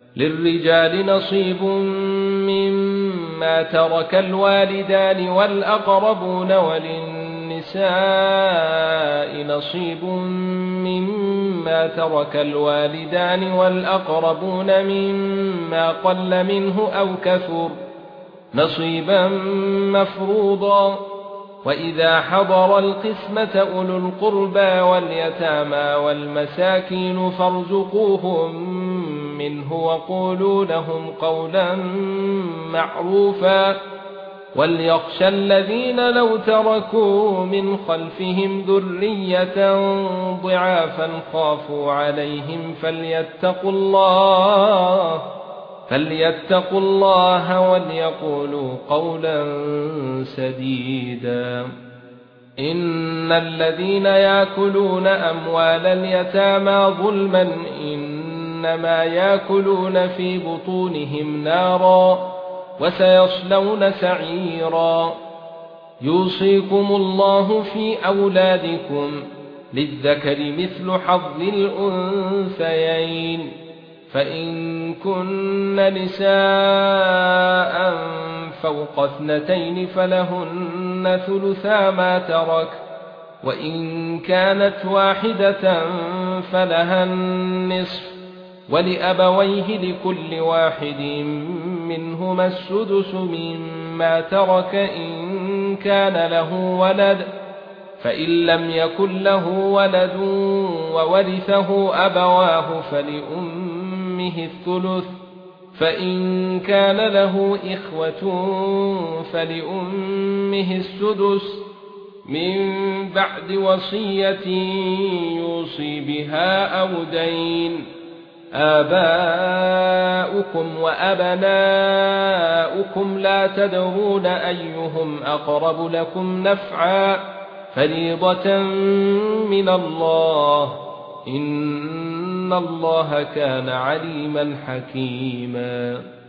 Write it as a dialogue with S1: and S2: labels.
S1: للرجال نصيب مما ترك الوالدان والأقربون وللنساء نصيب مما ترك الوالدان والأقربون مما قل منه أو كثر نصيبا مفروضا. وإذا حضر القسمة أولو القربى واليتامى والمساكين فارزقوهم منه وقولوا لهم قولا معروفا. وليخشى الذين لو تركوا من خلفهم ذرية ضعافا خافوا عليهم فليتقوا الله وليقولوا قولا سديدا. إن الذين يأكلون أموال اليتامى ظلما إنما يأكلون في بطونهم نارا وسيصلون سعيرا. يوصيكم الله في أولادكم للذكر مثل حظ الأنثيين فإن كن نساء فوق 2 فلهن ثلثا ما ترك وإن كانت واحدة فلها النصف ولأبويه لكل واحد منهما السدس مما ترك إن كان له ولد فإن لم يكن له ولد وورثه أبواه فلأمه الثلث فإن كان له إخوة فلأمه السدس من بعد وصية يوصي بها أو دين. آباؤكم وأبناؤكم لا تدرون أيهم أقرب لكم نفعا فريضة من الله إن الله كان عليما حكيما.